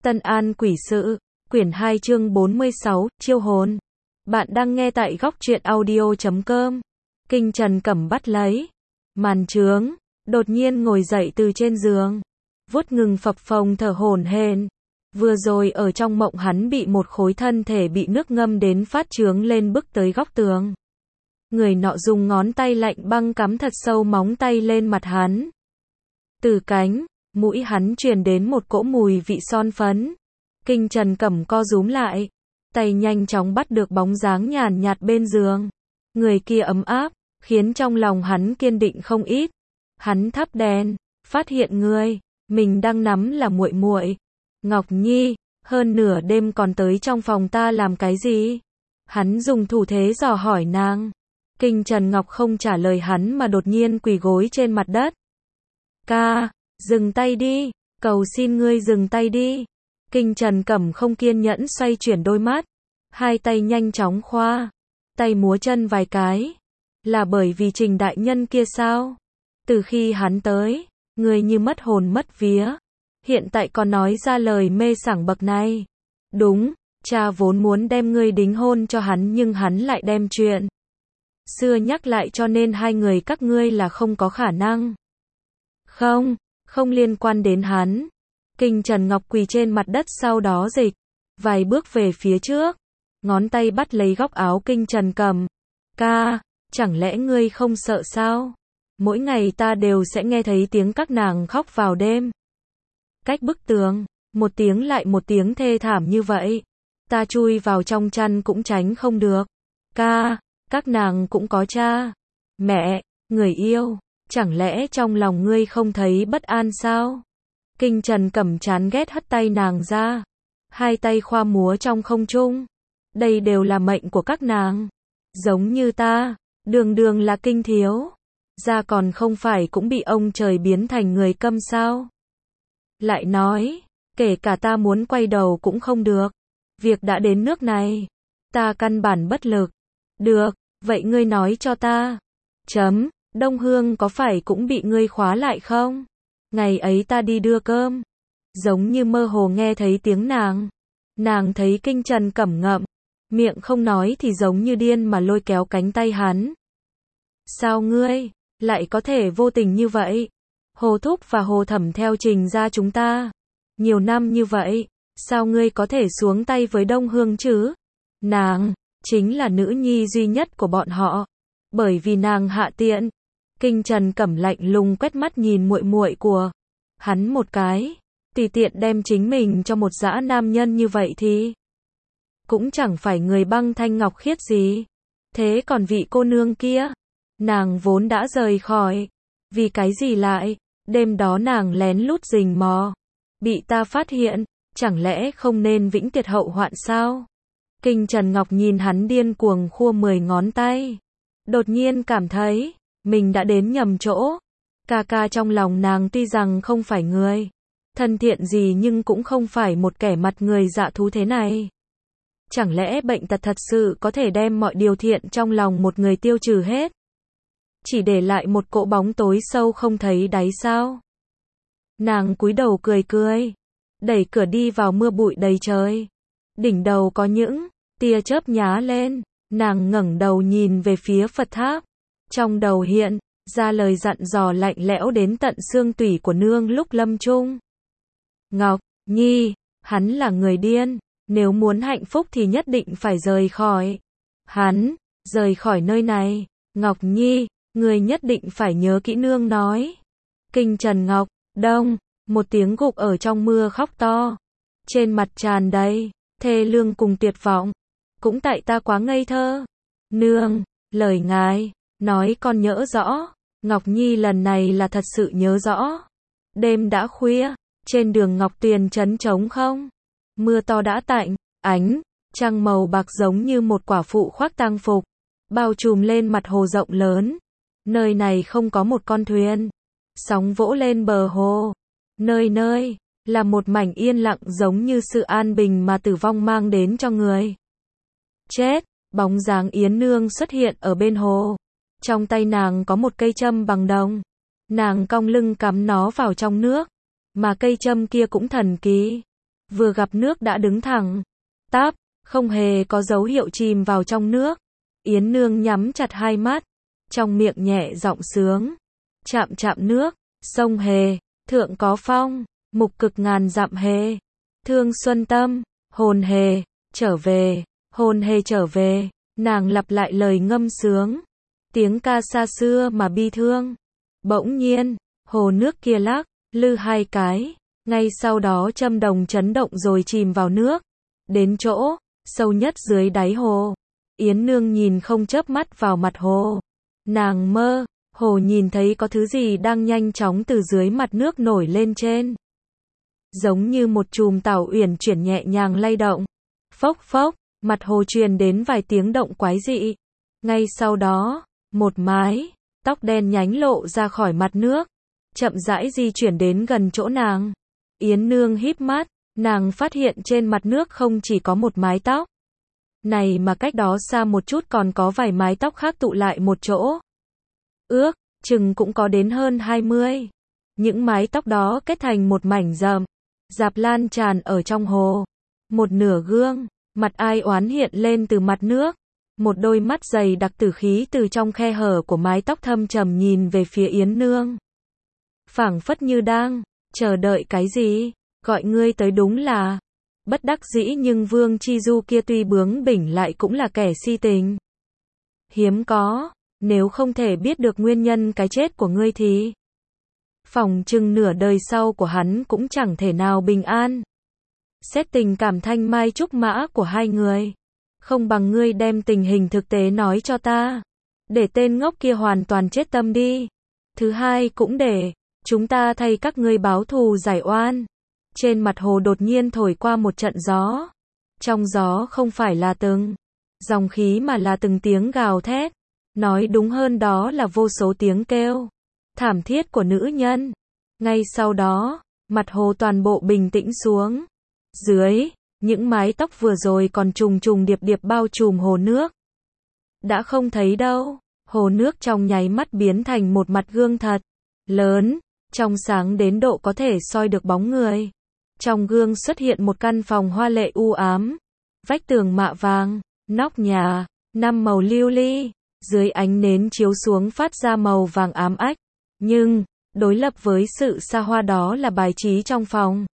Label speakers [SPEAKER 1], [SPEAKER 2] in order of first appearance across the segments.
[SPEAKER 1] Tân An Quỷ Sự, quyển 2 chương 46, chiêu hồn. Bạn đang nghe tại góc truyện audio.com. Kinh Trần Cẩm bắt lấy màn trướng, đột nhiên ngồi dậy từ trên giường, vuốt ngừng phập phồng thở hổn hển. Vừa rồi ở trong mộng hắn bị một khối thân thể bị nước ngâm đến phát trướng lên bức tới góc tường. Người nọ dùng ngón tay lạnh băng cắm thật sâu móng tay lên mặt hắn. Từ cánh mũi hắn truyền đến một cỗ mùi vị son phấn. Kinh Trần Cẩm co rúm lại, tay nhanh chóng bắt được bóng dáng nhàn nhạt bên giường. Người kia ấm áp, khiến trong lòng hắn kiên định không ít. Hắn thắp đèn, phát hiện mình đang nắm là muội muội. Ngọc Nhi, hơn nửa đêm còn tới trong phòng ta làm cái gì? Hắn dùng thủ thế dò hỏi nàng. Kinh Trần Ngọc không trả lời hắn mà đột nhiên quỳ gối trên mặt đất. Ca, dừng tay đi, cầu xin ngươi dừng tay đi. Kinh Trần Cẩm không kiên nhẫn xoay chuyển đôi mắt, hai tay nhanh chóng khoa tay múa chân vài cái. Là bởi vì Trình đại nhân kia sao? Từ khi hắn tới, ngươi như mất hồn mất vía, hiện tại còn nói ra lời mê sảng bậc này. Đúng, cha vốn muốn đem ngươi đính hôn cho hắn nhưng hắn lại đem chuyện xưa nhắc lại cho nên hai người các ngươi là không có khả năng. Không liên quan đến hắn. Kinh Trần Ngọc quỳ trên mặt đất sau đó dịch vài bước về phía trước, ngón tay bắt lấy góc áo Kinh Trần Cẩm. Ca, chẳng lẽ ngươi không sợ sao? Mỗi ngày ta đều sẽ nghe thấy tiếng các nàng khóc vào đêm. Cách bức tường, một tiếng lại một tiếng thê thảm như vậy. Ta chui vào trong chăn cũng tránh không được. Ca, các nàng cũng có cha, mẹ, người yêu. Chẳng lẽ trong lòng ngươi không thấy bất an sao? Kinh Trần Cẩm chán ghét hất tay nàng ra, hai tay khoa múa trong không trung. Đây đều là mệnh của các nàng, giống như ta, đường đường là kinh thiếu gia còn không phải cũng bị ông trời biến thành người câm sao? Lại nói, kể cả ta muốn quay đầu cũng không được. Việc đã đến nước này, ta căn bản bất lực. Được, vậy ngươi nói cho ta. Đông Hương có phải cũng bị ngươi khóa lại không? Ngày ấy ta đi đưa cơm, giống như mơ hồ nghe thấy tiếng nàng. Nàng thấy Kinh Trần Cẩm ngậm miệng không nói thì giống như điên mà lôi kéo cánh tay hắn. Sao ngươi lại có thể vô tình như vậy? Hồ Thúc và Hồ Thẩm theo Trình gia chúng ta nhiều năm như vậy, sao ngươi có thể xuống tay với Đông Hương chứ? Nàng chính là nữ nhi duy nhất của bọn họ, bởi vì nàng hạ tiện. Kinh Trần Cẩm lạnh lùng quét mắt nhìn muội muội của hắn một cái, tùy tiện đem chính mình cho một dã nam nhân như vậy thì cũng chẳng phải người băng thanh ngọc khiết gì. Thế còn vị cô nương kia, nàng vốn đã rời khỏi, vì cái gì lại đêm đó nàng lén lút rình mò, bị ta phát hiện, chẳng lẽ không nên vĩnh tiệt hậu hoạn sao? Kinh Trần Ngọc nhìn hắn điên cuồng khua 10 ngón tay, đột nhiên cảm thấy mình đã đến nhầm chỗ. Ca trong lòng nàng tuy rằng không phải người thân thiện gì nhưng cũng không phải một kẻ mặt người dạ thú thế này. Chẳng lẽ bệnh tật thật sự có thể đem mọi điều thiện trong lòng một người tiêu trừ hết, chỉ để lại một cỗ bóng tối sâu không thấy đáy sao? Nàng cúi đầu cười, đẩy cửa đi vào mưa bụi đầy trời. Đỉnh đầu có những tia chớp nhá lên, nàng ngẩng đầu nhìn về phía Phật tháp. Trong đầu hiện ra lời dặn dò lạnh lẽo đến tận xương tủy của nương lúc lâm chung. Ngọc Nhi, hắn là người điên, nếu muốn hạnh phúc thì nhất định phải rời khỏi hắn, rời khỏi nơi này. Ngọc Nhi, người nhất định phải nhớ kỹ nương nói. Kinh Trần Ngọc, đông, một tiếng gục ở trong mưa khóc to, trên mặt tràn đầy thê lương cùng tuyệt vọng. Cũng tại ta quá ngây thơ. Nương, lời ngài nói con nhớ rõ. Ngọc Nhi lần này là thật sự nhớ rõ. Đêm đã khuya, trên đường Ngọc Tuyền trấn trống không. Mưa to đã tạnh, ánh trăng màu bạc giống như một quả phụ khoác tang phục, bao trùm lên mặt hồ rộng lớn. Nơi này không có một con thuyền, sóng vỗ lên bờ hồ. Nơi nơi là một mảnh yên lặng giống như sự an bình mà tử vong mang đến cho người chết. Bóng dáng Yến Nương xuất hiện ở bên hồ. Trong tay nàng có một cây châm bằng đồng. Nàng cong lưng cắm nó vào trong nước, mà cây châm kia cũng thần kỳ. vừa gặp nước đã đứng thẳng, tắp, không hề có dấu hiệu chìm vào trong nước. Yến Nương nhắm chặt hai mắt, trong miệng nhẹ giọng sướng. Chạm chạm nước, sông Hề, thượng có phong, mục cực ngàn dặm Hề. Thương xuân tâm, hồn Hề, trở về, hồn Hề trở về. Nàng lặp lại lời ngâm sướng. Tiếng ca xa xưa mà bi thương. Bỗng nhiên, hồ nước kia lắc, lư hai cái. Ngay sau đó châm đồng chấn động rồi chìm vào nước. Đến chỗ, sâu nhất dưới đáy hồ. Yến Nương nhìn không chớp mắt vào mặt hồ. Nàng mơ, hồ nhìn thấy có thứ gì đang nhanh chóng từ dưới mặt nước nổi lên trên. Giống như một chùm tảo uyển chuyển nhẹ nhàng lay động. Phốc phốc, mặt hồ truyền đến vài tiếng động quái dị. Ngay sau đó, một mái tóc đen nhánh lộ ra khỏi mặt nước, chậm rãi di chuyển đến gần chỗ nàng. Yến Nương híp mắt, nàng phát hiện trên mặt nước không chỉ có một mái tóc này mà cách đó xa một chút còn có vài mái tóc khác tụ lại một chỗ. Ước chừng cũng có đến hơn 20. Những mái tóc đó kết thành một mảnh rậm rạp lan tràn ở trong hồ. Một nửa gương mặt ai oán hiện lên từ mặt nước. Một đôi mắt dày đặc tử khí từ trong khe hở của mái tóc thâm trầm nhìn về phía Yến Nương. Phảng phất như đang chờ đợi cái gì, gọi ngươi tới đúng là. Bất đắc dĩ nhưng Vương Chi Du kia tuy bướng bỉnh lại cũng là kẻ si tình. Hiếm có, nếu không thể biết được nguyên nhân cái chết của ngươi thì phỏng chừng nửa đời sau của hắn cũng chẳng thể nào bình an. Xét tình cảm thanh mai trúc mã của hai người, không bằng ngươi đem tình hình thực tế nói cho ta, để tên ngốc kia hoàn toàn chết tâm đi. Thứ hai cũng để chúng ta thay các ngươi báo thù giải oan. Trên mặt hồ đột nhiên thổi qua một trận gió. Trong gió không phải là từng dòng khí mà là từng tiếng gào thét. Nói đúng hơn đó là vô số tiếng kêu thảm thiết của nữ nhân. Ngay sau đó, mặt hồ toàn bộ bình tĩnh xuống. Dưới, những mái tóc vừa rồi còn trùng trùng điệp điệp bao trùm hồ nước. Đã không thấy đâu. Hồ nước trong nháy mắt biến thành một mặt gương thật lớn, trong sáng đến độ có thể soi được bóng người. Trong gương xuất hiện một căn phòng hoa lệ u ám. Vách tường mạ vàng, nóc nhà, 5 màu lưu ly. Dưới ánh nến chiếu xuống phát ra màu vàng ám ách. Nhưng, đối lập với sự xa hoa đó là bài trí trong phòng.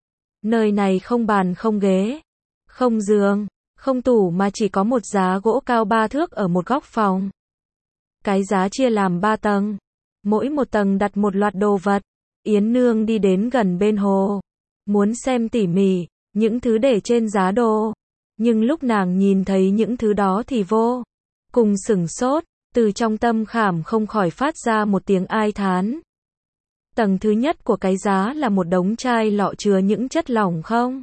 [SPEAKER 1] Nơi này không bàn không ghế, không giường, không tủ mà chỉ có một giá gỗ cao 3 thước ở một góc phòng. Cái giá chia làm 3 tầng. Mỗi một tầng đặt một loạt đồ vật. Yến Nương đi đến gần bên hồ. Muốn xem tỉ mỉ những thứ để trên giá đồ. Nhưng lúc nàng nhìn thấy những thứ đó thì vô cùng sửng sốt. Từ trong tâm khảm không khỏi phát ra một tiếng ai thán. Tầng thứ nhất của cái giá là một đống chai lọ chứa những chất lỏng không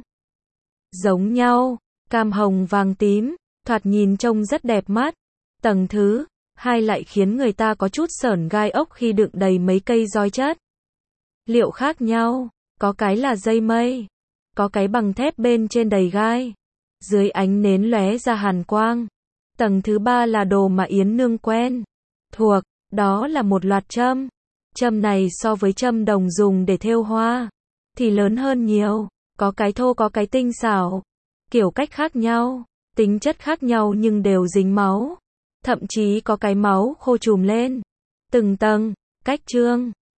[SPEAKER 1] giống nhau, cam hồng vàng tím, thoạt nhìn trông rất đẹp mắt. Tầng thứ hai lại khiến người ta có chút sởn gai ốc khi đựng đầy mấy cây roi chất liệu khác nhau. Có cái là dây mây, có cái bằng thép bên trên đầy gai, dưới ánh nến lóe ra hàn quang. Tầng thứ ba là đồ mà Yến Nương quen thuộc, đó là một loạt châm. Châm này so với châm đồng dùng để thêu hoa thì lớn hơn nhiều, có cái thô có cái tinh xảo, kiểu cách khác nhau, tính chất khác nhau nhưng đều dính máu, thậm chí có cái máu khô trùm lên từng tầng. Cách trương